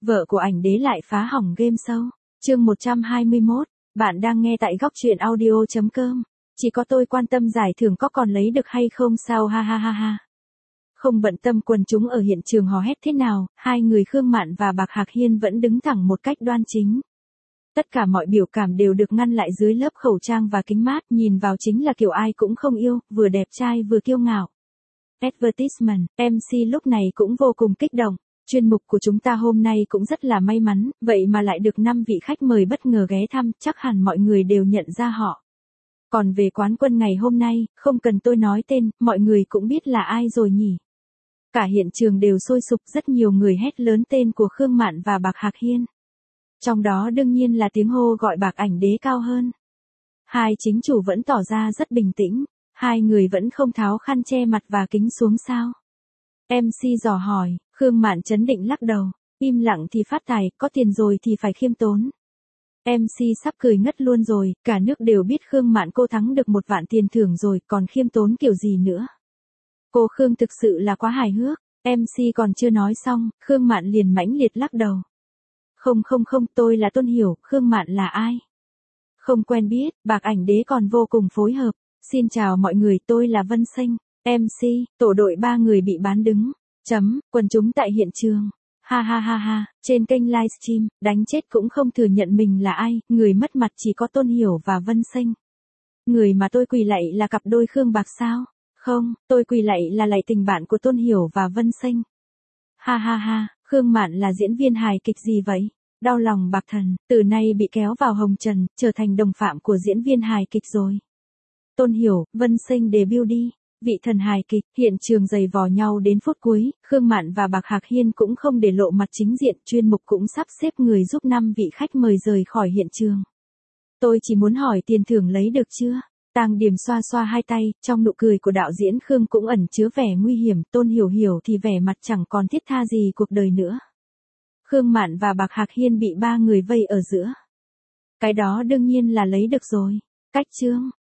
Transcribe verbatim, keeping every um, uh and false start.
Vợ của ảnh đế lại phá hỏng game show. Chương một trăm hai mươi mốt, bạn đang nghe tại góc truyện audio chấm com. Chỉ có tôi quan tâm giải thưởng có còn lấy được hay không sao ha ha ha ha. Không bận tâm quần chúng ở hiện trường hò hét thế nào, hai người Khương Mạn và Bạc Hạc Hiên vẫn đứng thẳng một cách đoan chính. Tất cả mọi biểu cảm đều được ngăn lại dưới lớp khẩu trang và kính mát, nhìn vào chính là kiểu ai cũng không yêu, vừa đẹp trai vừa kiêu ngạo. Advertisement, em xê lúc này cũng vô cùng kích động. Chuyên mục của chúng ta hôm nay cũng rất là may mắn, vậy mà lại được năm vị khách mời bất ngờ ghé thăm, chắc hẳn mọi người đều nhận ra họ. Còn về quán quân ngày hôm nay, không cần tôi nói tên, mọi người cũng biết là ai rồi nhỉ. Cả hiện trường đều sôi sục, rất nhiều người hét lớn tên của Khương Mạn và Bạc Hạc Hiên. Trong đó đương nhiên là tiếng hô gọi Bạc ảnh đế cao hơn. Hai chính chủ vẫn tỏ ra rất bình tĩnh, hai người vẫn không tháo khăn che mặt và kính xuống sao. em xê dò hỏi, Khương Mạn trấn định lắc đầu, im lặng thì phát tài, có tiền rồi thì phải khiêm tốn. em xê sắp cười ngất luôn rồi, cả nước đều biết Khương Mạn cô thắng được một vạn tiền thưởng rồi, còn khiêm tốn kiểu gì nữa. Cô Khương thực sự là quá hài hước, em xê còn chưa nói xong, Khương Mạn liền mãnh liệt lắc đầu. Không không không, tôi là Tôn Hiểu, Khương Mạn là ai? Không quen biết, Bạc ảnh đế còn vô cùng phối hợp. Xin chào mọi người, tôi là Vân Sinh. em xê, tổ đội ba người bị bán đứng. Chấm, quần chúng tại hiện trường. Ha ha ha ha, trên kênh livestream, đánh chết cũng không thừa nhận mình là ai, người mất mặt chỉ có Tôn Hiểu và Vân Sinh. Người mà tôi quỳ lạy là cặp đôi Khương Bạc sao? Không, tôi quỳ lạy là lạy tình bạn của Tôn Hiểu và Vân Sinh. Ha ha ha, Khương Mạn là diễn viên hài kịch gì vậy? Đau lòng Bạc thần, từ nay bị kéo vào hồng trần, trở thành đồng phạm của diễn viên hài kịch rồi. Tôn Hiểu, Vân Sinh debut đi. Vị thần hài kịch, hiện trường giày vò nhau đến phút cuối, Khương Mạn và Bạc Hạc Hiên cũng không để lộ mặt chính diện, chuyên mục cũng sắp xếp người giúp năm vị khách mời rời khỏi hiện trường. Tôi chỉ muốn hỏi tiền thưởng lấy được chưa? Tang Điểm xoa xoa hai tay, trong nụ cười của đạo diễn Khương cũng ẩn chứa vẻ nguy hiểm, Tôn Hiểu Hiểu thì vẻ mặt chẳng còn thiết tha gì cuộc đời nữa. Khương Mạn và Bạc Hạc Hiên bị ba người vây ở giữa. Cái đó đương nhiên là lấy được rồi. Cách chương,